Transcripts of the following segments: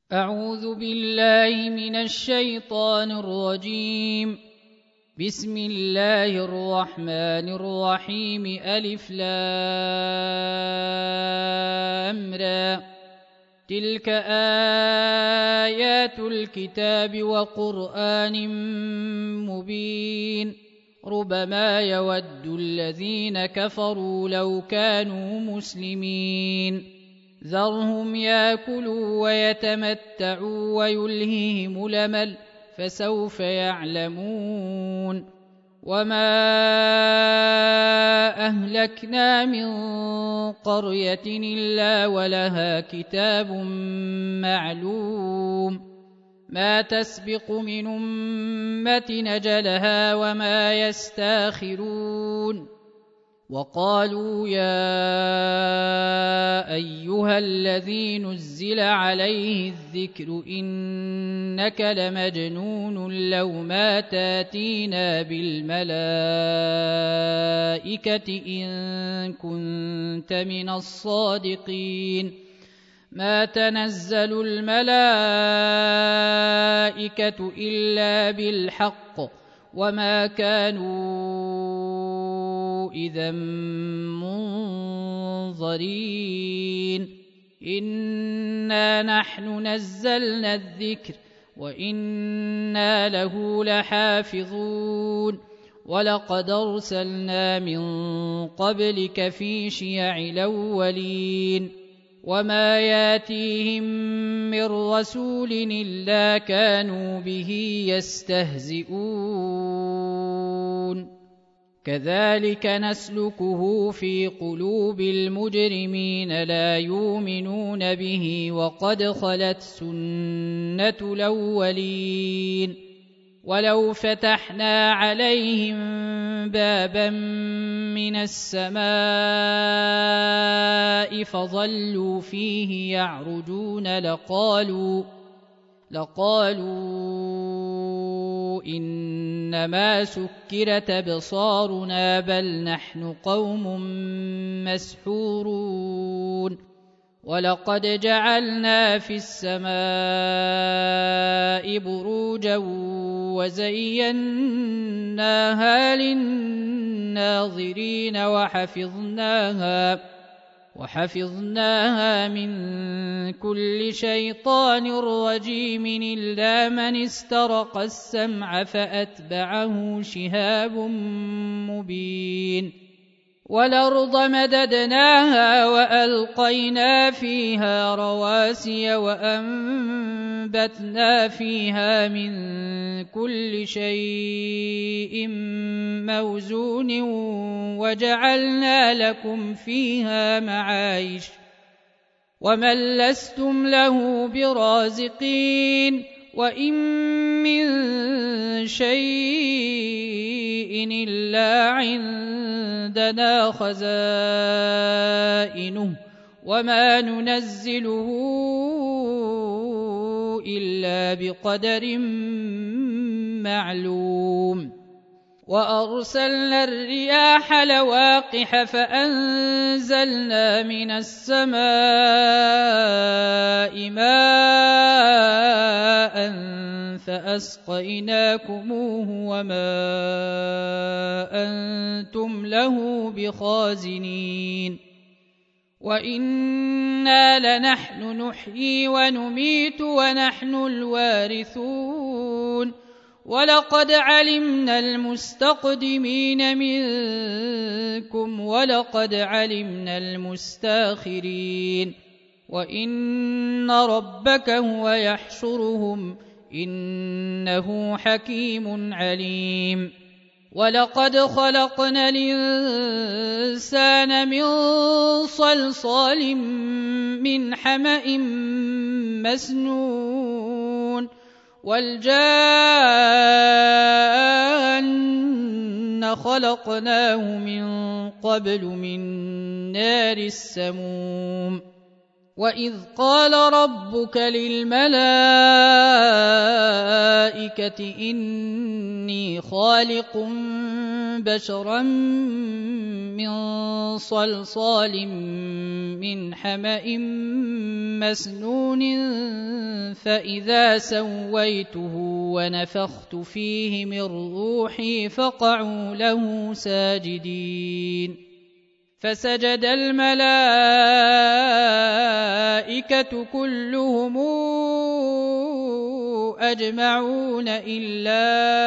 أعوذ بالله من الشيطان الرجيم. بسم الله الرحمن الرحيم. ألف لام را. تلك آيات الكتاب وقرآن مبين. ربما يود الذين كفروا لو كانوا مسلمين. ذرهم ياكلوا ويتمتعوا ويلههم الأمل فسوف يعلمون. وما أهلكنا من قرية إلا ولها كتاب معلوم ما تسبق من أمة أجلها وما يستاخرون. وقالوا يا أيها الذي نزل عليه الذكر إنك لمجنون لو ما تاتينا بالملائكة إن كنت من الصادقين. ما تنزل الملائكة إلا بالحق وما كانوا إذا منظرين. إنا نحن نزلنا الذكر وإنا له لحافظون. ولقد أرسلنا من قبلك في شيع الأولين وما ياتيهم من رسول إلا كانوا به يستهزئون. كذلك نسلكه في قلوب المجرمين لا يؤمنون به وقد خلت سنة الأولين. ولو فتحنا عليهم بابا من السماء فظلوا فيه يعرجون لقالوا إنما سكرت أبصارنا بل نحن قوم مسحورون. ولقد جعلنا في السماء بروجا وزيناها للناظرين وحفظناها من كل شيطان رجيم إلا من استرق السمع فأتبعه شهاب مبين. والأرض مددناها وألقينا فيها رواسي وأنبتنا فيها من كل شيء موزون وجعلنا لكم فيها معايش ومن لستم له برازقين. وإن من شيء إلا عندنا خزائنه وما ننزله إلا بقدر معلوم. وأرسلنا الرياح لواقح فأنزلنا من السماء ماء فأسقيناكموه وما أنتم له بخازنين. وإنا لنحن نحيي ونميت ونحن الوارثون. ولقد علمنا المستقدمين منكم ولقد علمنا المستاخرين. وإن ربك هو يحشرهم إنه حكيم عليم. ولقد خلقنا الإنسان من صلصال من حمأ مسنون والجان خلقناه من قبل من نار السموم. وإذ قال ربك للملائكة إني خالق بشرا من صلصال من حمأ مسنون فإذا سويته ونفخت فيه من روحي فقعوا له ساجدين فسجد الملائكة كلهم أجمعون إلا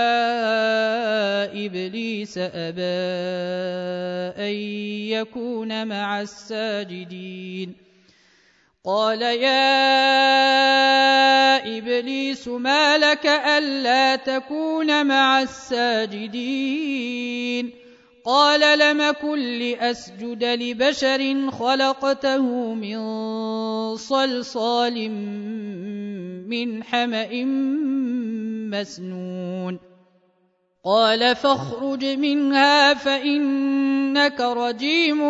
إبليس أبى أن يكون مع الساجدين قال يا إبليس ما لك ألا تكون مع الساجدين قال لم أكن لأسجد لبشر خلقته من صلصال من حمأ مسنون قال فاخرج منها فإنك رجيم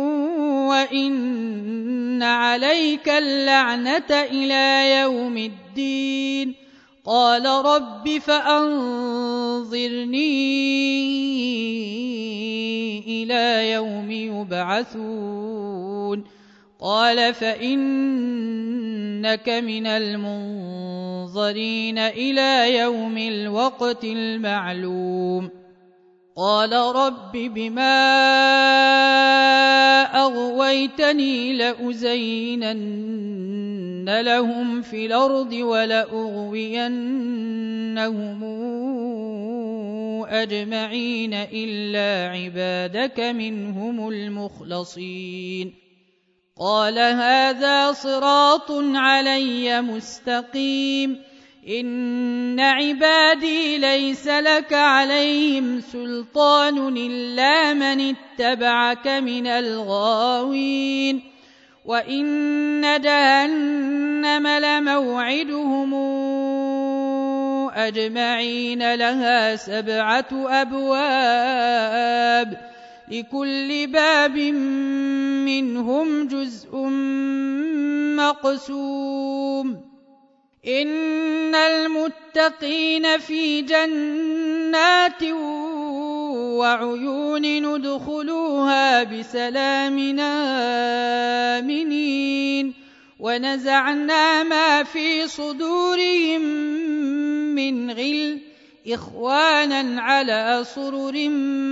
وإن عليك اللعنة إلى يوم الدين قال رب فأنظرني إلى يوم يبعثون قال فإنك من المنظرين إلى يوم الوقت المعلوم قال رب بما أغويتني لأزينن لهم في الأرض ولأغوينهم أجمعين إلا عبادك منهم المخلصين قال هذا صراط علي مستقيم إن عبادي ليس لك عليهم سلطان إلا من اتبعك من الغاوين وإن جهنم لموعدهم أجمعين لها 7 أبواب لكل باب منهم جزء مقسوم إن المتقين في جنات وعيون ندخلوها بسلام آمنين ونزعنا ما في صدورهم من غل إخوانا على سرر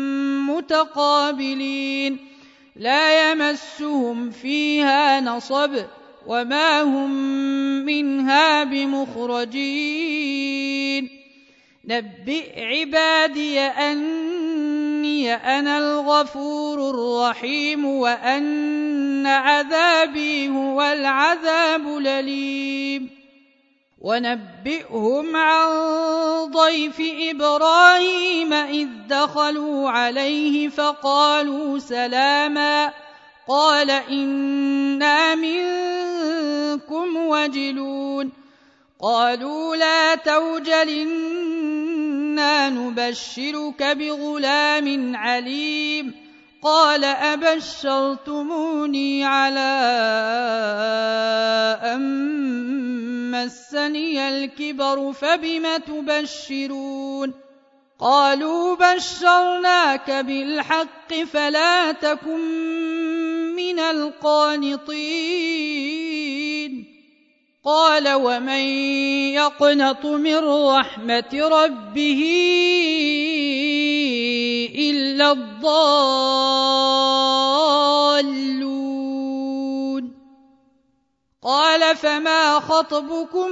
متقابلين لا يمسهم فيها نصب وما هم منها بمخرجين نبئ عبادي أني أنا الغفور الرحيم وأن عذابي هو العذاب الأليم ونبئهم عن ضيف إبراهيم إذ دخلوا عليه فقالوا سلاما قال إنا منكم وجلون قالوا لا توجل إنا نبشرك بغلام عليم قال أبشرتموني على أن مسني الكبر فبم تبشرون قالوا بشرناك بالحق فلا تكن من القانطين قال ومن يقنط من رحمة ربه إلا الضالون قال فما خطبكم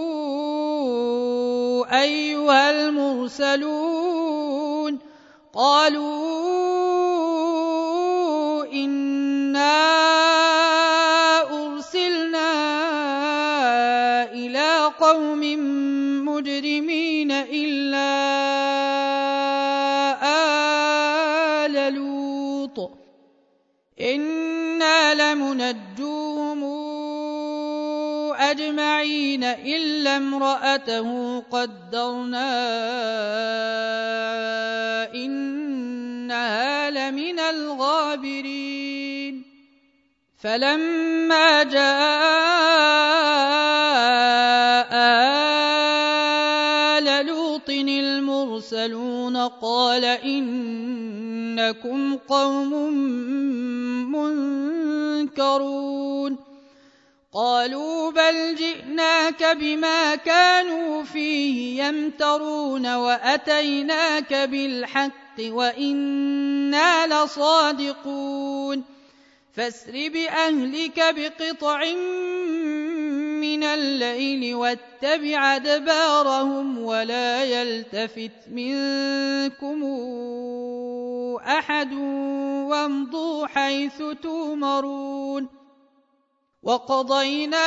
أيها المرسلون قالوا إنا أرسلنا إلى قوم مجرمين إلا آل لوط إنا لمنجوهم أجمعين إلا امرأته قدرنا إنها لمن الغابرين فلما جاء آل لوط المرسلون قال إنكم قوم منكرون قالوا بل جئناك بما كانوا فيه يمترون وأتيناك بالحق وإنا لصادقون فاسر بأهلك بقطع من الليل واتبع أدبارهم ولا يلتفت منكم أحد وامضوا حيث تؤمرون وقضينا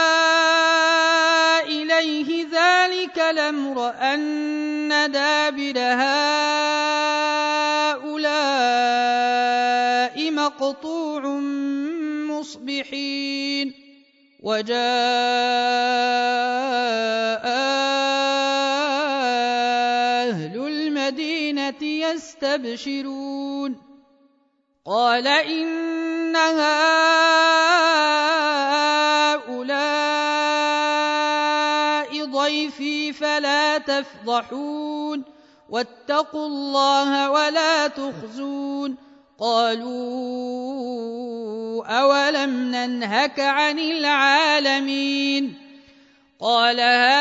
إليه ذلك الأمر أن دابر هؤلاء مقطوع مصبحين وجاء أهل المدينة يستبشرون قال إن هؤلاء ضيفي فلا تفضحون واتقوا الله ولا تخزون قالوا أولم ننهك عن العالمين قال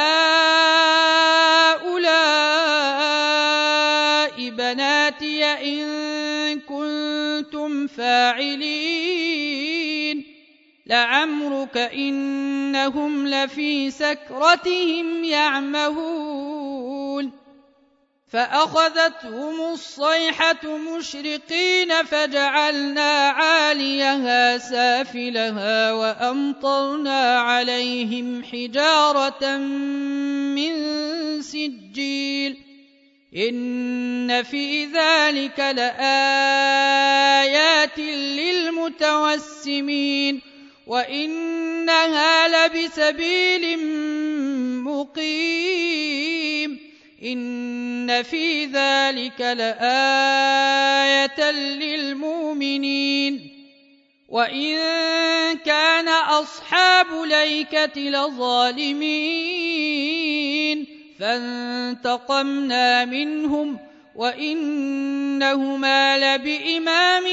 هؤلاء بناتي إن كنتم فاعلين لعمرك إنهم لفي سكرتهم يعمهون فأخذتهم الصيحة مشرقين فجعلنا عاليها سافلها وأمطرنا عليهم حجارة من سجيل إن في ذلك لآيات للمتوسمين وإنها لبسبيل مقيم إن في ذلك لآية للمؤمنين وإن كان أصحاب الأيكة لظالمين فانتقمنا منهم وإنهما لبإمام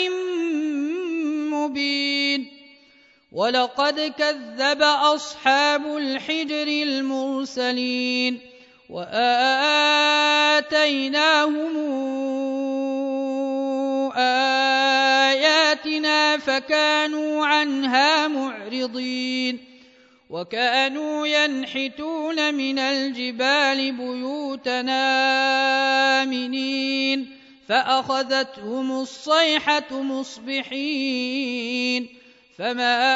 مبين ولقد كذب أصحاب الحجر المرسلين وآتيناهم آياتنا فكانوا عنها معرضين وكانوا ينحتون من الجبال بيوتنا آمنين فأخذتهم الصيحة مصبحين فما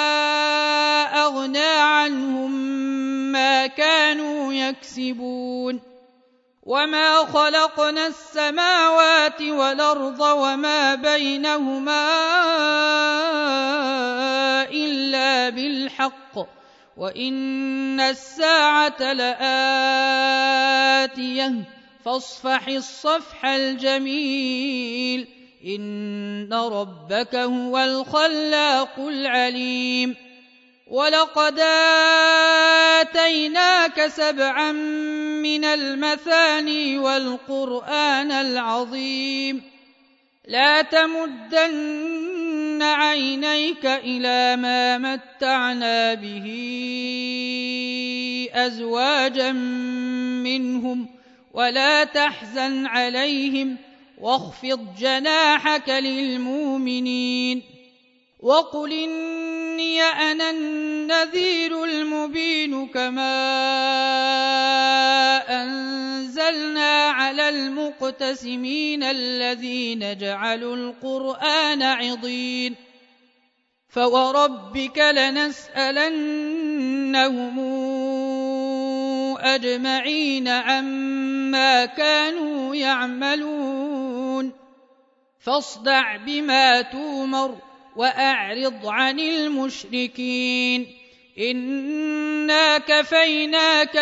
أغنى عنهم ما كانوا يكسبون وما خلقنا السماوات والأرض وما بينهما إلا بالحق وإن الساعة لآتية فاصفح الصفح الجميل إن ربك هو الخلاق العليم ولقد آتيناك 7 من المثاني والقرآن العظيم لا تمدن عينيك إلى ما متعنا به أزواجا منهم ولا تحزن عليهم واخفض جناحك للمؤمنين وقل إني أنا النذير المبين كما أنزلنا على المقتسمين الذين جعلوا القرآن عضين فوربك لنسألنهم أجمعين عما كانوا يعملون فاصدع بما تؤمر وأعرض عن المشركين إنا كفيناك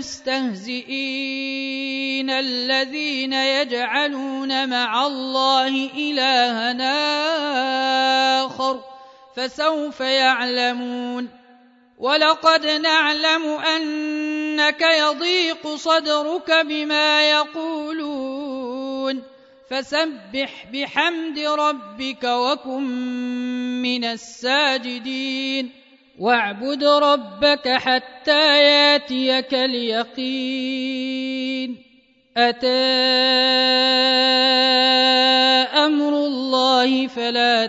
المستهزئين الذين يجعلون مع الله إلها آخر فسوف يعلمون ولقد نعلم أنك يضيق صدرك بما يقولون فسبح بحمد ربك وكن من الساجدين واعبد ربك حتى ياتيك اليقين أتى أمر الله فلا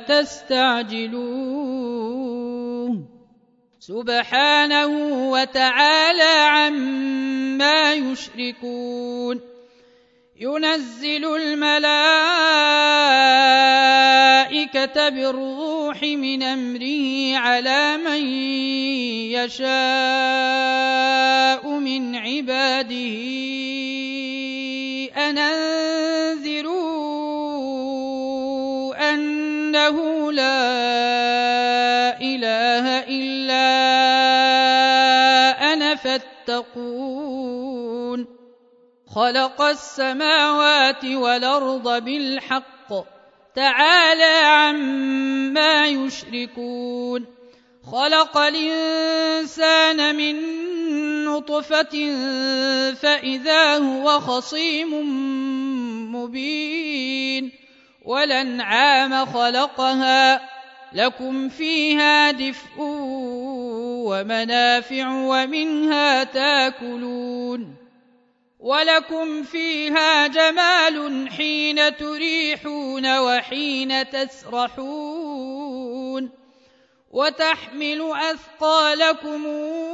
تستعجلوه سبحانه وتعالى عما يشركون ينزل الملائكة بالروح من أمره على من يشاء من عباده أن أنذروا أنه لا إله إلا أنا فاتقون خلق السماوات والأرض بالحق تعالى عما يشركون خلق الإنسان من نطفة فإذا هو خصيم مبين والأنعام خلقها لكم فيها دفء ومنافع ومنها تاكلون ولكم فيها جمال حين تريحون وحين تسرحون وتحمل أثقالكم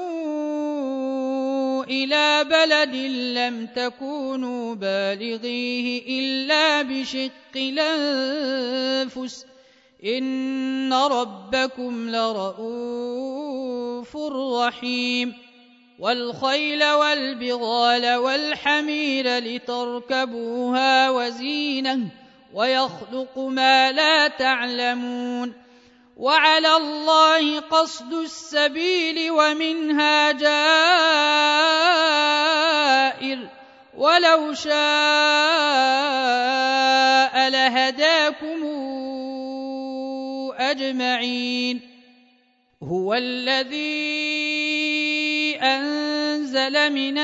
إلى بلد لم تكونوا بالغيه إلا بشق الأنفس إن ربكم لرؤوف رحيم والخيل والبغال والحمير لتركبوها وزينة ويخلق ما لا تعلمون وعلى الله قصد السبيل ومنها جائر ولو شاء لهداكم أجمعين هو الذي أنزل من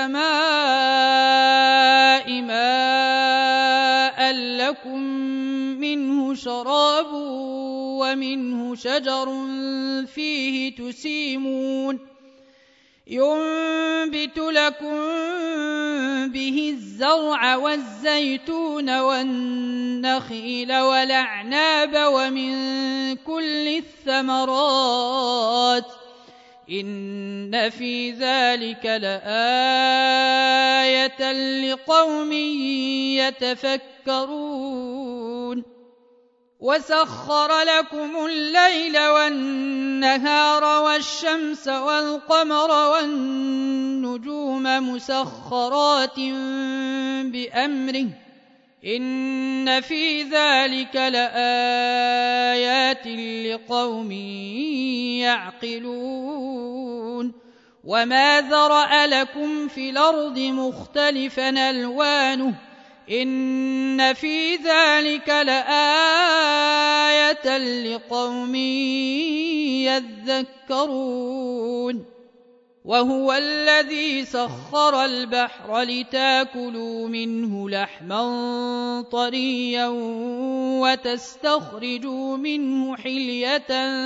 السماء ماء لكم منه شراب ومنه شجر فيه تسيمون ينبت لكم به الزرع والزيتون والنخيل والأعناب ومن كل الثمرات إن في ذلك لآية لقوم يتفكرون وسخر لكم الليل والنهار والشمس والقمر والنجوم مسخرات بأمره إن في ذلك لآيات لقوم يعقلون وما ذرأ لكم في الأرض مختلفا ألوانه إن في ذلك لآية لقوم يذكرون وهو الذي سخر البحر لتاكلوا منه لحما طريا وتستخرجوا منه حلية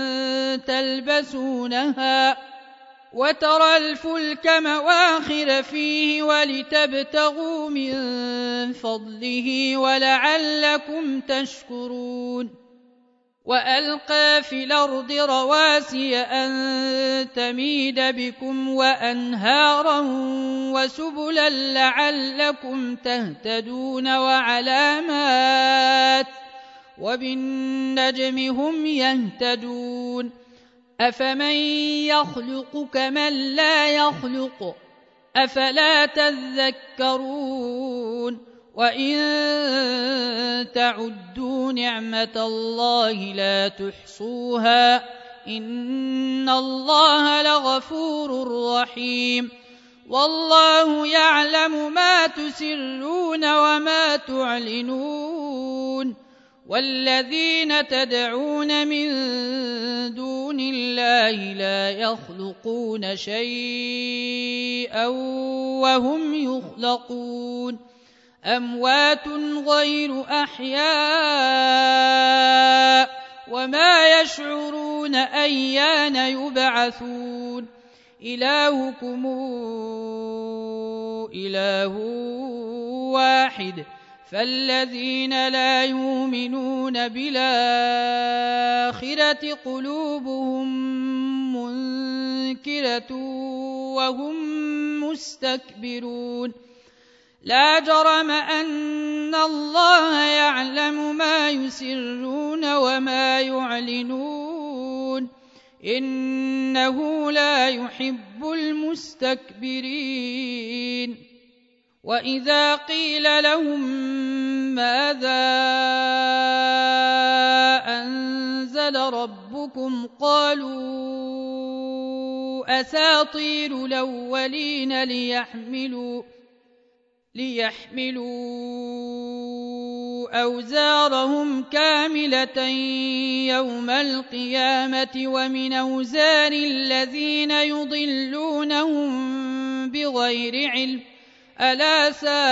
تلبسونها وترى الفلك مواخر فيه ولتبتغوا من فضله ولعلكم تشكرون وألقى في الأرض رواسي أن تميد بكم وأنهارا وسبلا لعلكم تهتدون وعلامات وبالنجم هم يهتدون أفمن يخلق كمن لا يخلق أفلا تذكرون وإن تعدوا نعمة الله لا تحصوها إن الله لغفور رحيم والله يعلم ما تسرون وما تعلنون والذين تدعون من دون الله لا يخلقون شيئا وهم يخلقون أموات غير أحياء وما يشعرون يسألون أيان يبعثون إلهكم إله واحد فالذين لا يؤمنون بالآخرة قلوبهم منكرة وهم مستكبرون لا جرم أن الله يعلم ما يسرون وما يعلنون إنه لا يحب المستكبرين وإذا قيل لهم ماذا أنزل ربكم قالوا أساطير الأولين ليحملوا أوزارهم كاملة يوم القيامة ومن أوزار الذين يضلونهم بغير علم ألا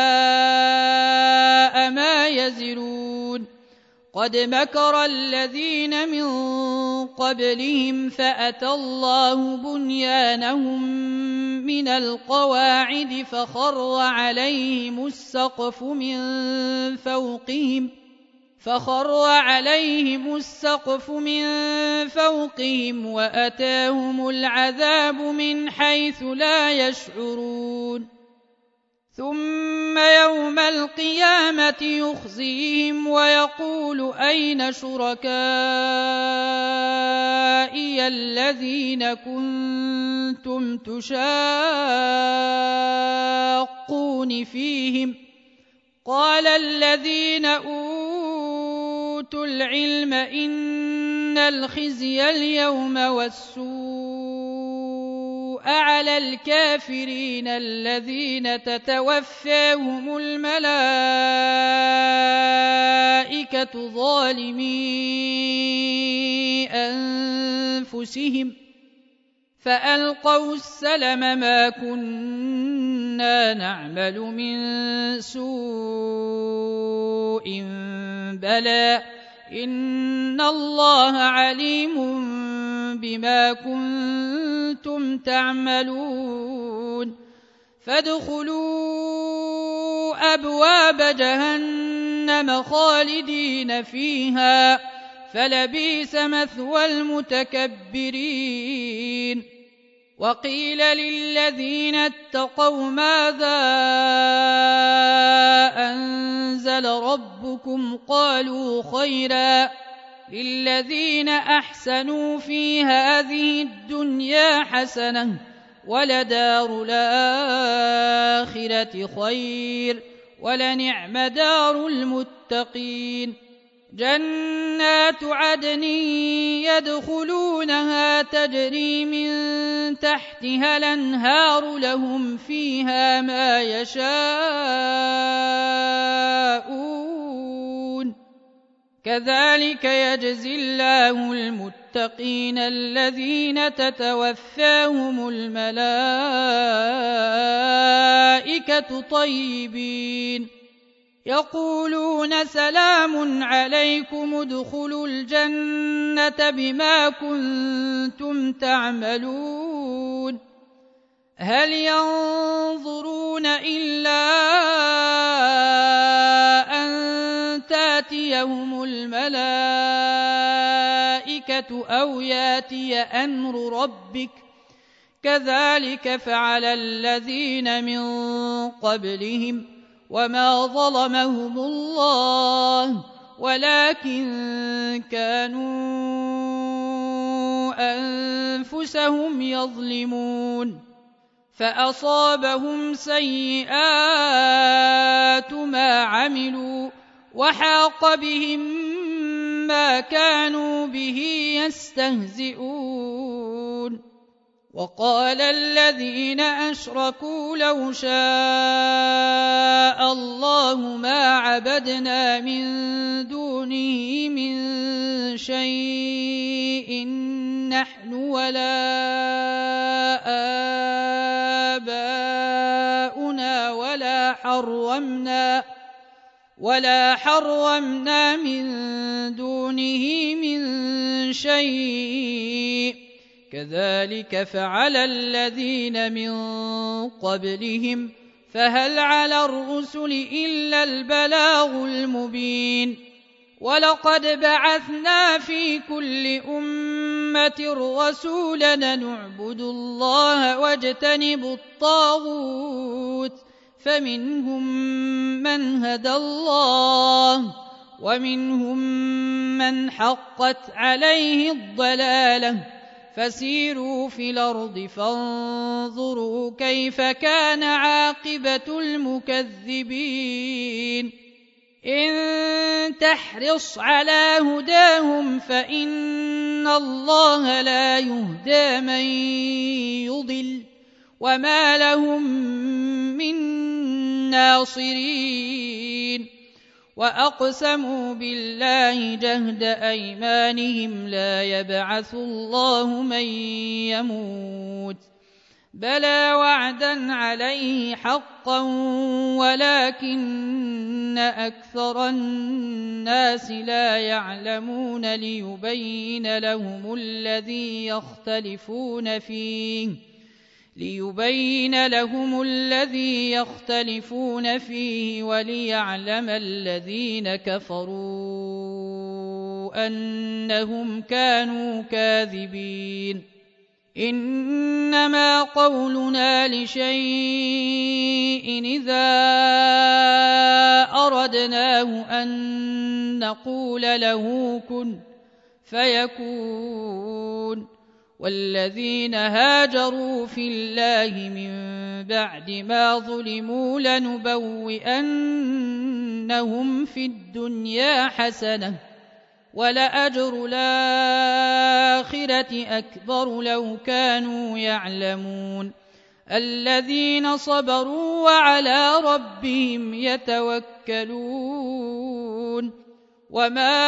ساء ما يزرون قد مكر الذين من قبلهم فأتى الله بنيانهم من القواعد فخر عليهم السقف من فوقهم وأتاهم العذاب من حيث لا يشعرون ثم يوم القيامة يخزيهم ويقول أين شركائي الذين كنتم تشاقون فيهم قال الذين أوتوا العلم إن الخزي اليوم والسوء على الكافرين الذين تتوفاهم الملائكة ظالمي أنفسهم فألقوا السلم ما كنا نعمل من سوء بلى إن الله عليم بما كنتم تعملون فادخلوا أبواب جهنم خالدين فيها فلبئس مثوى المتكبرين وقيل للذين اتقوا ماذا أنزل ربكم قالوا خيرا للذين أحسنوا في هذه الدنيا حسنة ولدار الآخرة خير ولنعم دار المتقين جنات عدن يدخلونها تجري من تحتها الأنهار لهم فيها ما يشاءون كذلك يجزي الله المتقين الذين تتوفاهم الملائكة طيبين يقولون سلام عليكم ادخلوا الجنة بما كنتم تعملون هل ينظرون إلا أن تأتيهم الملائكة أو يأتي أمر ربك كذلك فعل الذين من قبلهم وما ظلمهم الله ولكن كانوا أنفسهم يظلمون فأصابهم سيئات ما عملوا وحاق بهم ما كانوا به يستهزئون وقال الذين أشركوا لو شاء الله ما عبدنا من دونه من شيء نحن ولا آباؤنا ولا حرمنا من دونه من شيء كذلك فعل الذين من قبلهم فهل على الرسل إلا البلاغ المبين ولقد بعثنا في كل أمة رسولا نعبد الله واجتنب الطاغوت فمنهم من هدى الله ومنهم من حقت عليه الضلالة فسيروا في الأرض فانظروا كيف كان عاقبة المكذبين إن تحرص على هداهم فإن الله لا يهدى من يضل وما لهم من ناصرين وأقسموا بالله جهد أيمانهم لا يبعث الله من يموت بلى وعدا عليه حقا ولكن أكثر الناس لا يعلمون ليبين لهم الذي يختلفون فيه وليعلم الذين كفروا أنهم كانوا كاذبين إنما قولنا لشيء إذا أردناه أن نقول له كن فيكون والذين هاجروا في الله من بعد ما ظلموا لنبوئنهم في الدنيا حسنة ولأجر الآخرة أكبر لو كانوا يعلمون الذين صبروا وعلى ربهم يتوكلون وما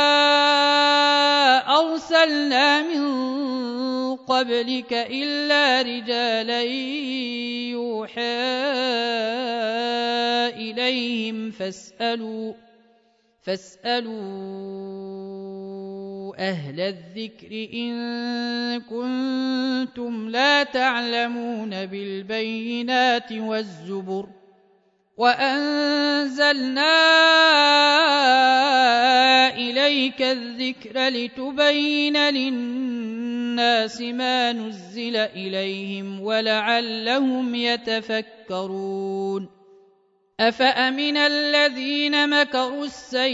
أرسلنا من قبلك إلا رجالا يوحى إليهم فاسألوا أهل الذكر إن كنتم لا تعلمون بالبينات والزبر وأنزلنا إليك الذكر لتبين للناس ما نزل إليهم ولعلهم يتفكرون أفأمن الذين مكروا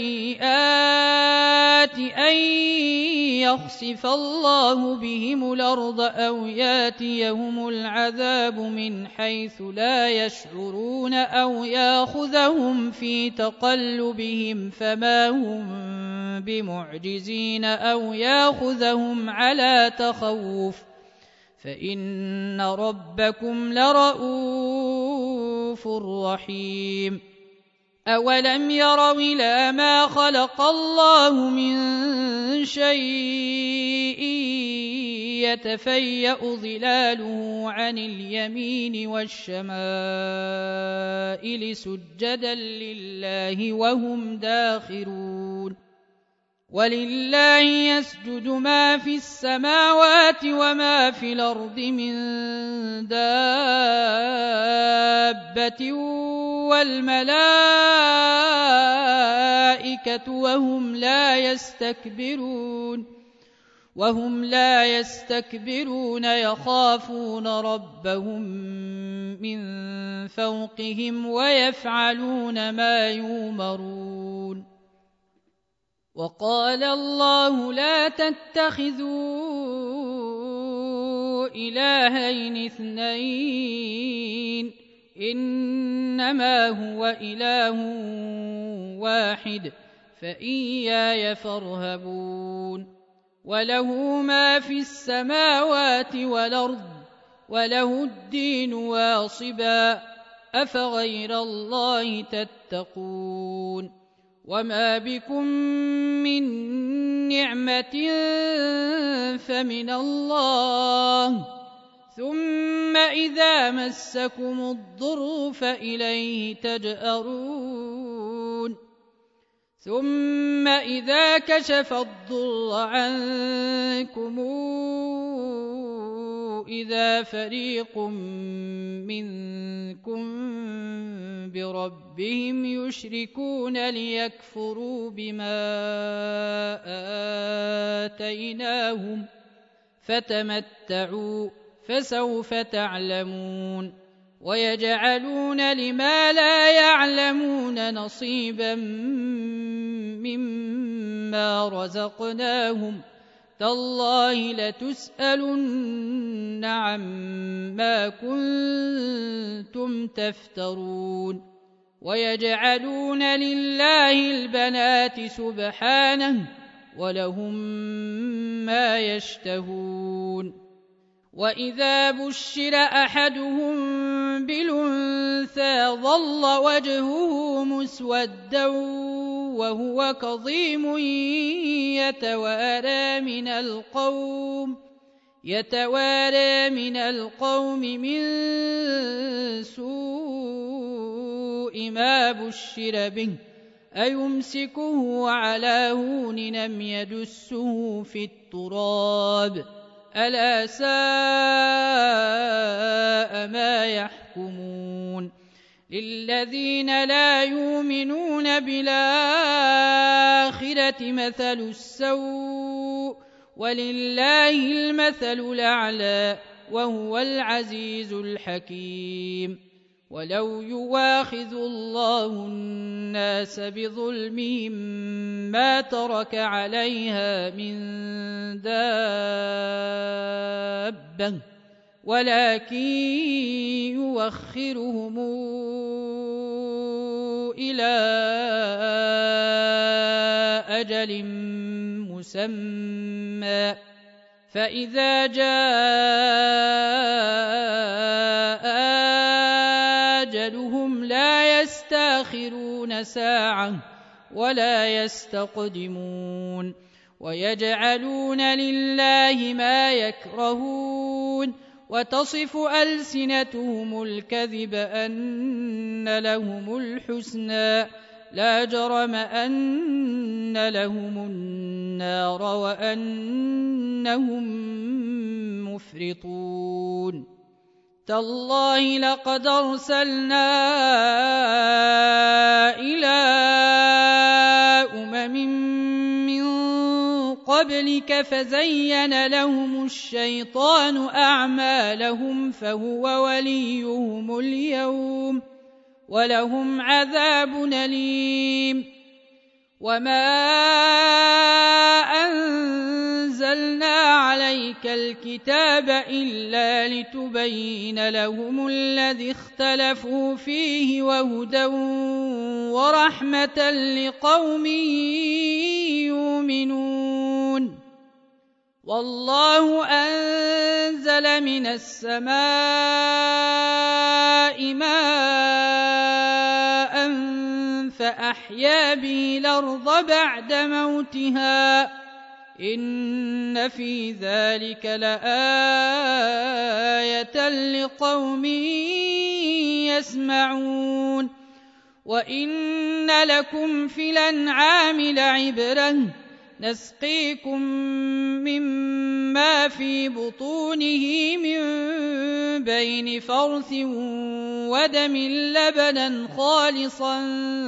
السيئات أن يخسف الله بهم الأرض أو ياتيهم العذاب من حيث لا يشعرون أو ياخذهم في تقلبهم فما هم بمعجزين أو ياخذهم على تخوف فإن ربكم لرءوف رحيم أولم يروا إلى ما خلق الله من شيء يتفيأ ظلاله عن اليمين والشمائل سجدا لله وهم داخرون ولله يسجد ما في السماوات وما في الأرض من دابة والملائكة وهم لا يستكبرون يخافون ربهم من فوقهم ويفعلون ما يؤمرون وقال الله لا تتخذوا إلهين اثنين إنما هو إله واحد فإياي فارهبون وله ما في السماوات والأرض وله الدين واصبا أفغير الله تتقون وما بكم من نعمة فمن الله ثم إذا مسكم الضر فإليه تجأرون ثم إذا كشف الضر عنكم إذا فريق منكم بربهم يشركون ليكفروا بما آتيناهم فتمتعوا فسوف تعلمون ويجعلون لما لا يعلمون نصيبا مما رزقناهم تالله لتسألن عما كنتم تفترون ويجعلون لله البنات سبحانه ولهم ما يشتهون وإذا بشر أحدهم بالأنثى ظل وجهه مسودا وهو كظيم يتوارى من القوم من سوء ما بشر به أيمسكه على هون أم يدسه في التراب ألا ساء ما يحكمون للذين لا يؤمنون بالآخرة مثل السوء ولله المثل الأعلى وهو العزيز الحكيم ولو يواخذ الله الناس بظلمهم ما ترك عليها من دابة ولكن يوخرهم إلى أجل مسمى فإذا جاء أجلهم لا يستأخرون ساعة ولا يستقدمون ويجعلون لله ما يكرهون وتصف ألسنتهم الكذب أن لهم الحسنى لا جرم أن لهم النار وأنهم مفرطون تالله لقد أرسلنا إلى من قبلك فزين لهم الشيطان أعمالهم فهو وليهم اليوم ولهم عذاب أليم وما أنزلنا عليك الكتاب إلا لتبين لهم الذي اختلفوا فيه وهدى ورحمة لقوم يؤمنون والله أنزل من السماء ماء فأحيا به الأرض بعد موتها إن في ذلك لآية لقوم يسمعون وإن لكم في الأنعام لعبرة نسقيكم مما في بطونه من بين فرث ودم لبنا خالصا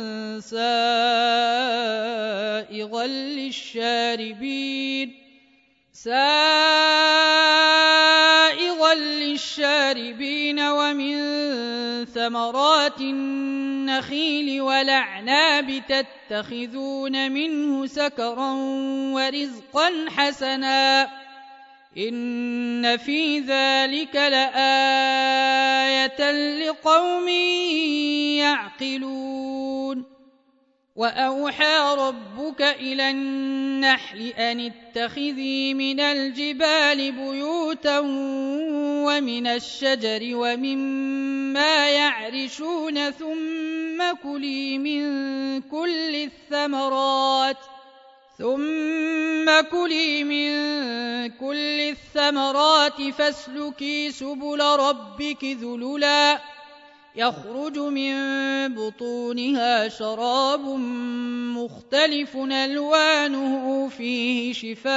سائغا للشاربين ومن ثمرات النخيل والأعناب تتخذون منه سكرا ورزقا حسنا إن في ذلك لآية لقوم يعقلون وأوحى ربك إلى النحل أن اتخذي من الجبال بيوتا ومن الشجر ومما يعرشون ثم كلي من كل الثمرات فاسلكي سبل ربك ذللا يخرج من بطونها شراب مختلف ألوانه فيه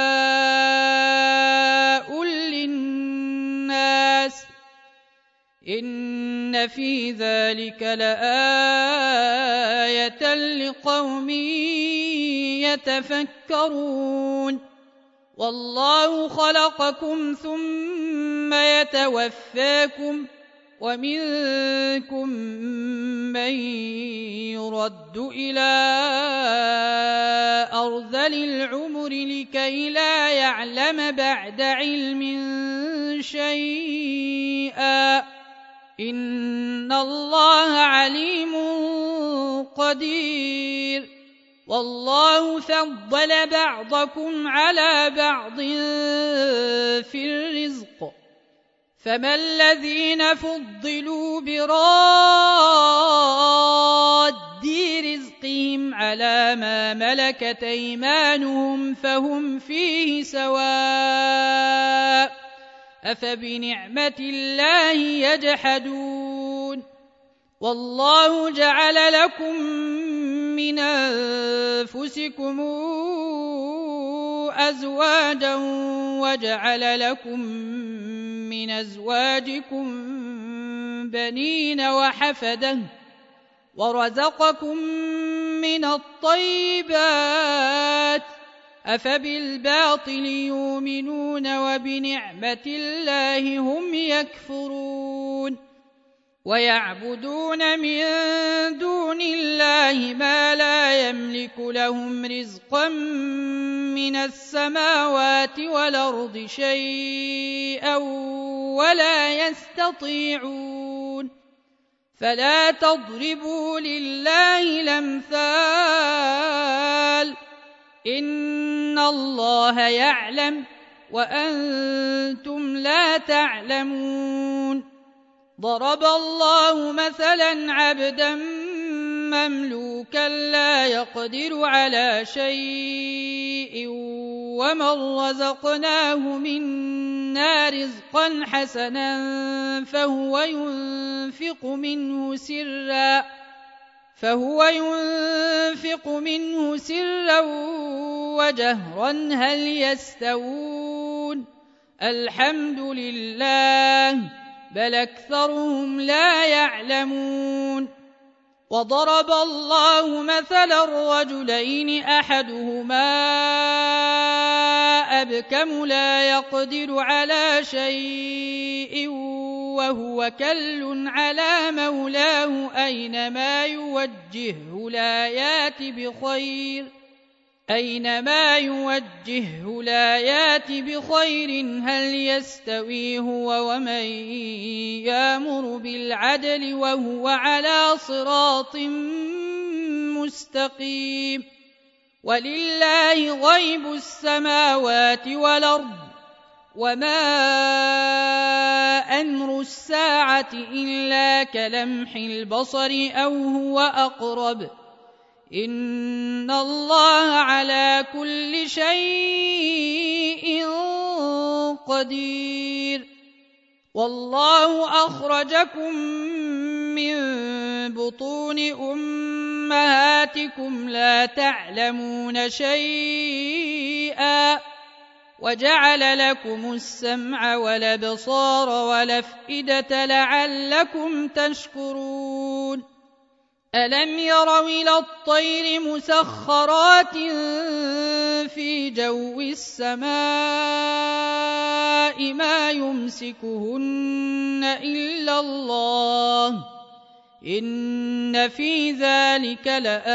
شفاء للناس إن في ذلك لآية لقوم يتفكرون والله خلقكم ثم يتوفاكم ومنكم من يرد إلى أرذل العمر لكي لا يعلم بعد علم شيئا إن الله عليم قدير والله فضل بعضكم على بعض في الرزق فما الذين فضلوا براد رزقهم على ما ملكت أيمانهم فهم فيه سواء أفبنعمة الله يجحدون والله جعل لكم من أنفسكم أزواجا وجعل لكم من أزواجكم بنين وحفدة ورزقكم من الطيبات أفبالباطل يؤمنون وبنعمة الله هم يكفرون ويعبدون من دون الله ما لا يملك لهم رزقا من السماوات والأرض شيئا ولا يستطيعون فلا تضربوا لله الأمثال إن الله يعلم وأنتم لا تعلمون ضرب الله مثلا عبدا مملوكا لا يقدر على شيء ومن رزقناه منا رزقا حسنا فهو ينفق منه سرا وجهرا هل يستوون الحمد لله بل أكثرهم لا يعلمون وضرب الله مثلا رجلين أحدهما أبكم لا يقدر على شيء وهو كل على مولاه أينما يوجهه لا يات بخير هل يستوي هو ومن يأمر بالعدل وهو على صراط مستقيم ولله غيب السماوات والأرض وما أمر الساعة إلا كلمح البصر أو هو أقرب إن الله على كل شيء قدير والله أخرجكم من بطون أمهاتكم لا تعلمون شيئا وجعل لكم السمع والأبصار والأفئدة لعلكم تشكرون ألم يروا إلى الطير مسخرات في جو السماء ما يمسكهن إلا الله إن في ذلك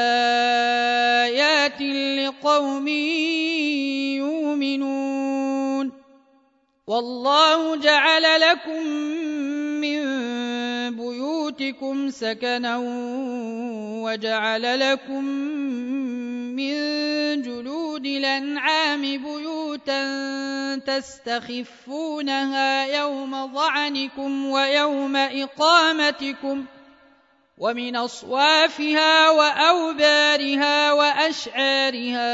لآيات لقوم يؤمنون والله جعل لكم من بيوتكم سكنا وجعل لكم من جلود الأنعام بيوتا تستخفونها يوم ظعنكم ويوم إقامتكم ومن أصوافها وأوبارها وأشعارها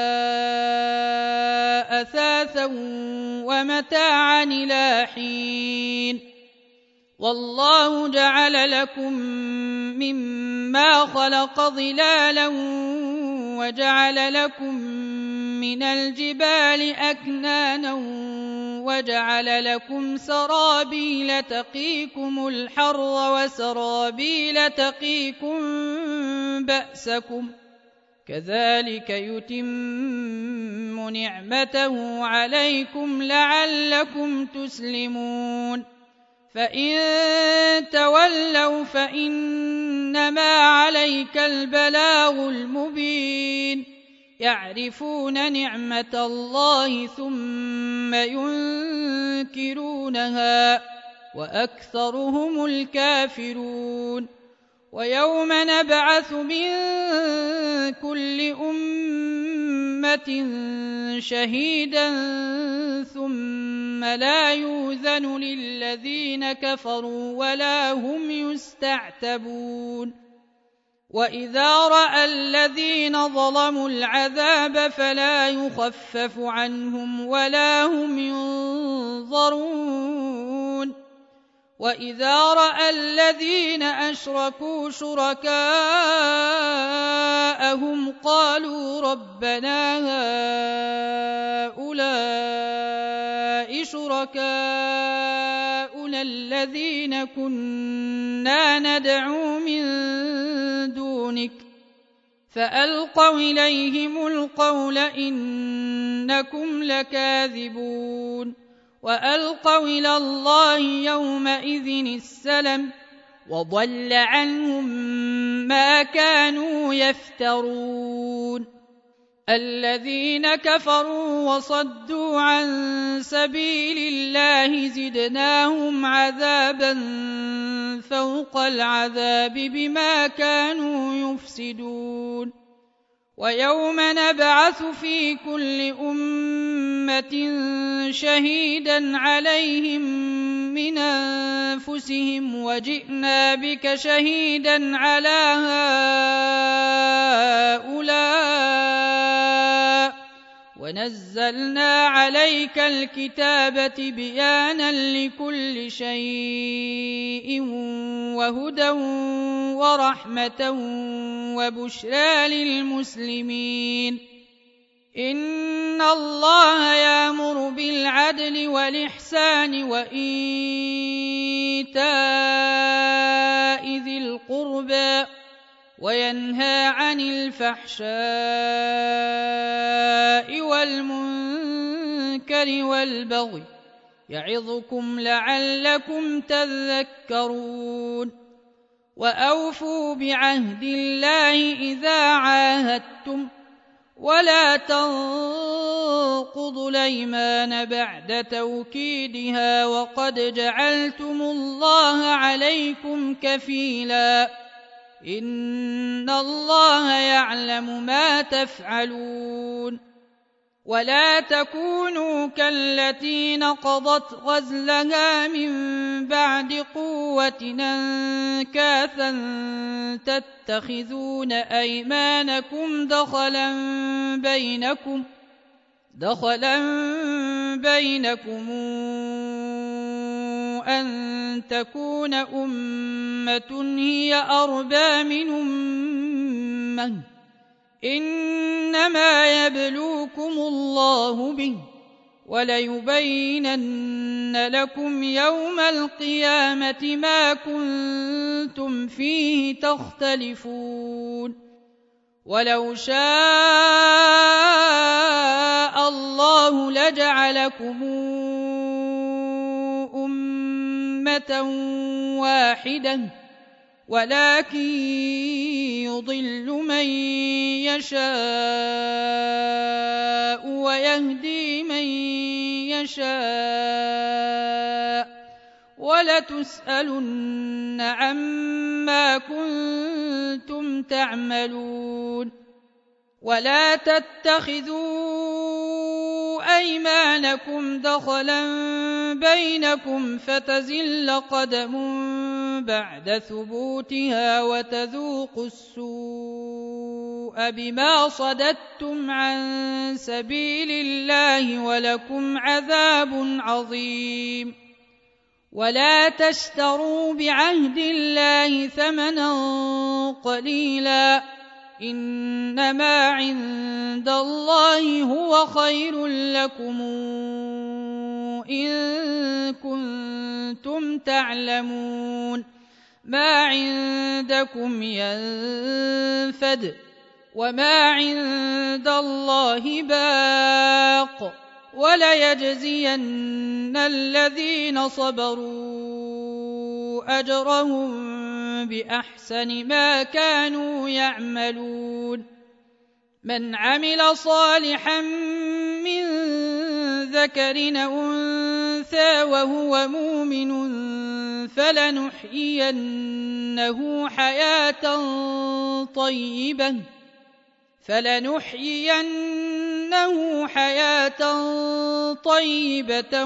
أثاثا ومتاعا إلى حين والله جعل لكم مما خلق ظلالا وجعل لكم من الجبال أكنانا وجعل لكم سرابيل تقيكم الحر وسرابيل تقيكم بأسكم كذلك يتم نعمته عليكم لعلكم تسلمون فإن تولوا فإنما عليك البلاغ المبين يعرفون نعمة الله ثم ينكرونها وأكثرهم الكافرون ويوم نبعث من كل أمة شهيدا ثم لا يؤذن للذين كفروا ولا هم يستعتبون وإذا رأى الذين ظلموا العذاب فلا يخفف عنهم ولا هم ينظرون وإذا رأى الذين أشركوا شركاءهم قالوا ربنا هؤلاء شركاؤنا الذين كنا ندعو من دونك فألقوا إليهم القول إنكم لكاذبون وألقوا إلى الله يومئذ السلم وضل عنهم ما كانوا يفترون الذين كفروا وصدوا عن سبيل الله زدناهم عذابا فوق العذاب بما كانوا يفسدون ويوم نبعث في كل أمة شهيدا عليهم من أنفسهم وجئنا بك شهيدا على هؤلاء ونزلنا عليك الكتاب بيانا لكل شيء وهدى ورحمة وبشرى للمسلمين إن الله يأمر بالعدل والإحسان وإيتاء ذي القربى وينهى عن الفحشاء والمنكر والبغي يعظكم لعلكم تذكرون وأوفوا بعهد الله إذا عاهدتم ولا تنقضوا الأيمان بعد توكيدها وقد جعلتم الله عليكم كفيلا إن الله يعلم ما تفعلون ولا تكونوا كالتي نقضت غزلها من بعد قوة أنكاثا تتخذون أيمانكم دخلا بينكم أن تكون أمة هي أربى من أمة إنما يبلوكم الله به وليبينن لكم يوم القيامة ما كنتم فيه تختلفون ولو شاء الله لجعلكم أمة واحدة ولكن يضل من يشاء ويهدي من يشاء ولتسألن عما كنتم تعملون ولا تتخذوا أيمانكم دخلا بينكم فتزل قدم بعد ثبوتها وتذوقوا السوء بما صددتم عن سبيل الله ولكم عذاب عظيم ولا تشتروا بعهد الله ثمنا قليلا إنما عند الله هو خير لكم إن كنتم تعلمون ما عندكم ينفد وما عند الله باق وليجزين الذين صبروا أجرهم بأحسن ما كانوا يعملون من عمل صالحا من ذكر أو أنثى وهو مؤمن فلنحيينه حياة طيبة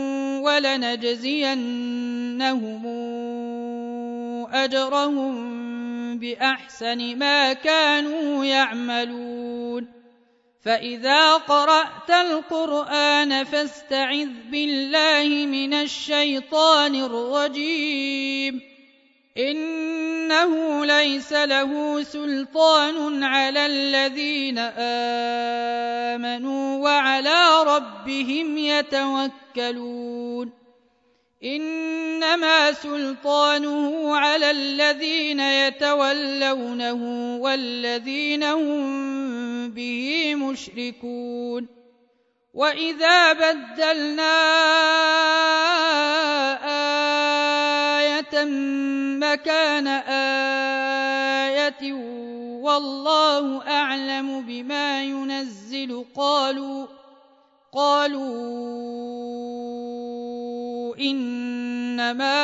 ولنجزينهم أجرهم بأحسن ما كانوا يعملون فإذا قرأت القرآن فاستعذ بالله من الشيطان الرجيم إنه ليس له سلطان على الذين آمنوا وعلى ربهم يتوكلون إنما سلطانه على الذين يتولونه والذين هم به مشركون وإذا بدلنا آية مكان آية والله أعلم بما ينزل قالوا إنما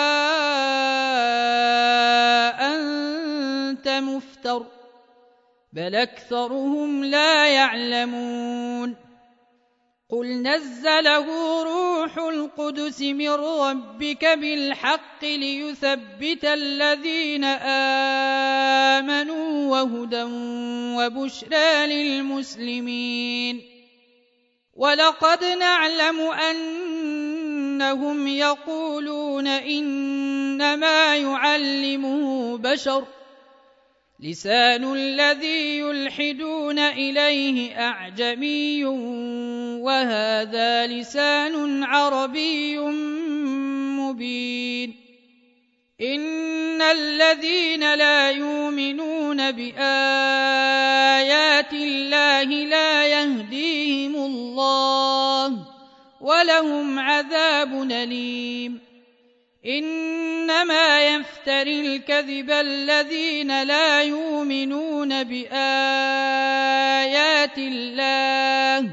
أنت مفتر بل أكثرهم لا يعلمون قل نزله روح القدس من ربك بالحق ليثبت الذين آمنوا وهدى وبشرى للمسلمين ولقد نعلم أنهم يقولون إنما يعلمه بشر لسان الذي يلحدون إليه أعجمي وهذا لسان عربي مبين إن الذين لا يؤمنون بآيات الله لا يهديهم الله ولهم عذاب أليم إنما يفتري الكذب الذين لا يؤمنون بآيات الله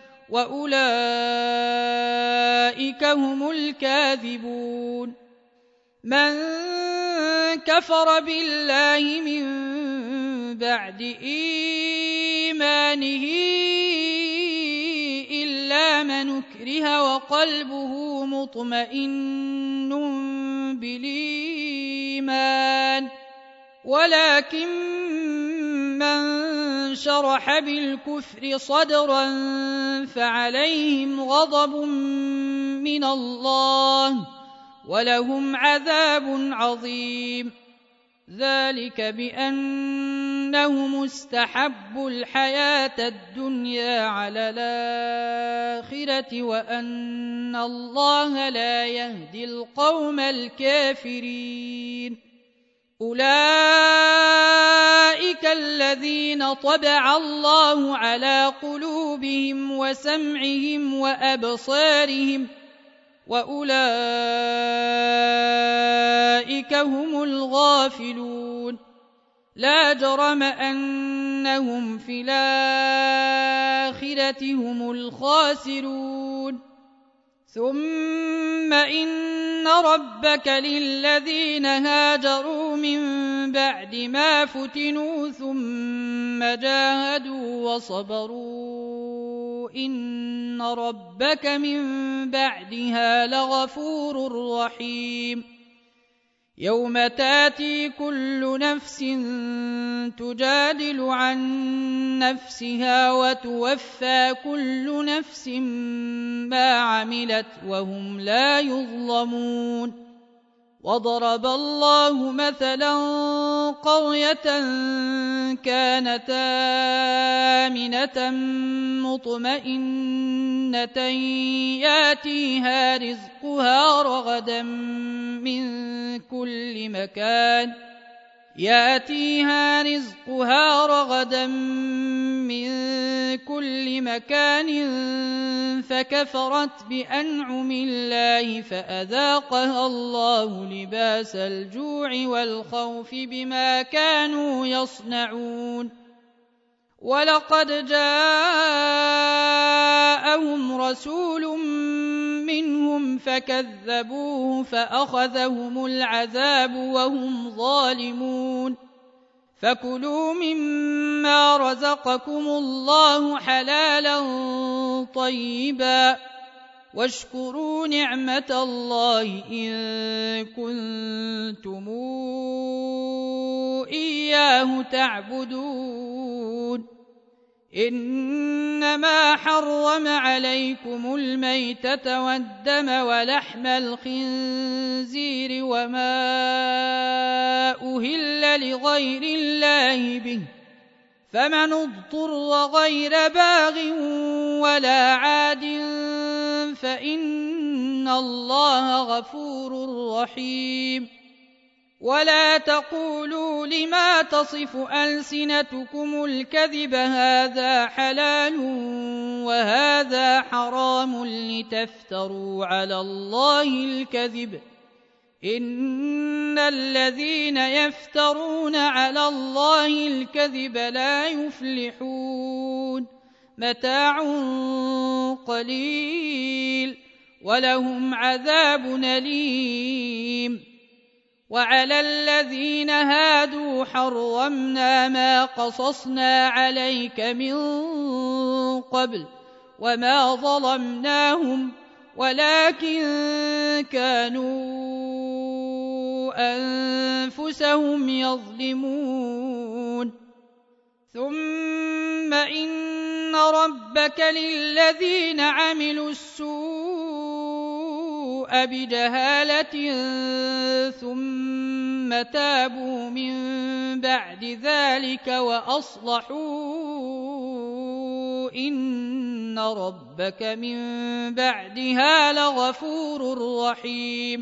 وأولئك هم الكاذبون من كفر بالله من بعد إيمانه إلا من أكره وقلبه مطمئن بالإيمان ولكن من شرح بالكفر صدرا فعليهم غضب من الله ولهم عذاب عظيم ذلك بأنهم استحبوا الحياة الدنيا على الآخرة وأن الله لا يهدي القوم الكافرين أولئك الذين طبع الله على قلوبهم وسمعهم وأبصارهم وأولئك هم الغافلون لا جرم أنهم في الآخرة هم الخاسرون ثم إن ربك للذين هاجروا من بعد ما فتنوا ثم جاهدوا وصبروا إن ربك من بعدها لغفور رحيم يوم تاتي كل نفس تجادل عن نفسها وتوفى كل نفس ما عملت وهم لا يظلمون وضرب الله مثلا قرية كانت آمنة مطمئنة يأتيها رزقها رغدا من كل مكان فكفرت بأنعم الله فأذاقها الله لباس الجوع والخوف بما كانوا يصنعون ولقد جاءهم رسول منهم فكذبوه فأخذهم العذاب وهم ظالمون فكلوا مما رزقكم الله حلالا طيبا واشكروا نعمة الله إن كنتم إياه تعبدون إنما حرم عليكم الميتة والدم ولحم الخنزير وما أهل لغير الله به فمن اضطر غير باغ ولا عاد فإن الله غفور رحيم ولا تقولوا لما تصف ألسنتكم الكذب هذا حلال وهذا حرام لتفتروا على الله الكذب إن الذين يفترون على الله الكذب لا يفلحون متاع قليل ولهم عذاب أليم وعلى الذين هادوا حرمنا ما قصصنا عليك من قبل وما ظلمناهم ولكن كانوا أنفسهم يظلمون ثم إن ربك للذين عملوا السوء بجهالة ثم تابوا من بعد ذلك وأصلحوا إن ربك من بعدها لغفور رحيم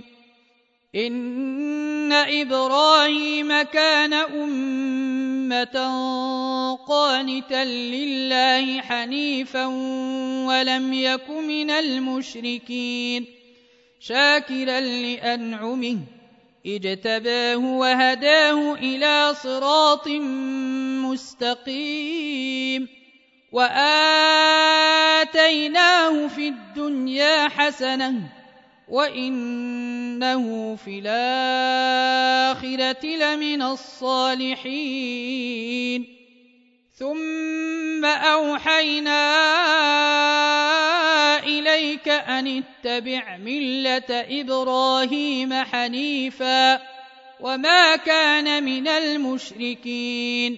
إن إبراهيم كان أمة قانتا لله حنيفا ولم يك من المشركين شاكرا لأنعمه اجتباه وهداه إلى صراط مستقيم وآتيناه في الدنيا حسنة وإنه في الآخرة لمن الصالحين ثم أوحينا إليك أن اتبع ملة إبراهيم حنيفا وما كان من المشركين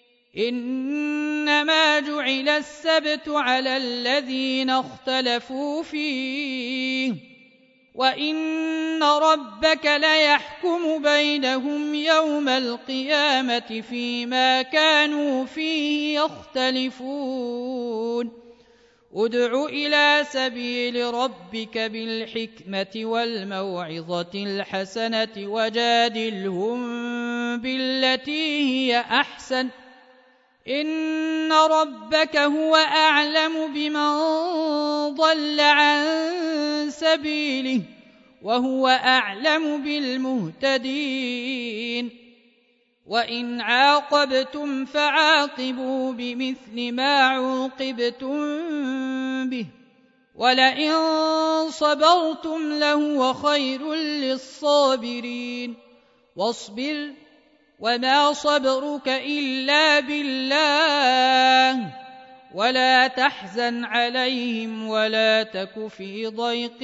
إنما جعل السبت على الذين اختلفوا فيه وإن ربك ليحكم بينهم يوم القيامة فيما كانوا فيه يختلفون ادع إلى سبيل ربك بالحكمة والموعظة الحسنة وجادلهم بالتي هي أحسن إن ربك هو أعلم بمن ضل عن سبيله وهو أعلم بالمهتدين وإن عاقبتم فعاقبوا بمثل ما عوقبتم به ولئن صبرتم لهو خير للصابرين واصبر وما صبرك إلا بالله ولا تحزن عليهم ولا تك في ضيق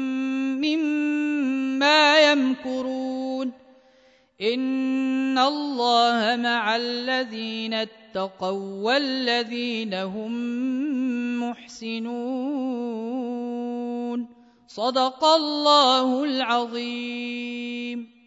مما يمكرون إن الله مع الذين اتقوا والذين هم محسنون صدق الله العظيم.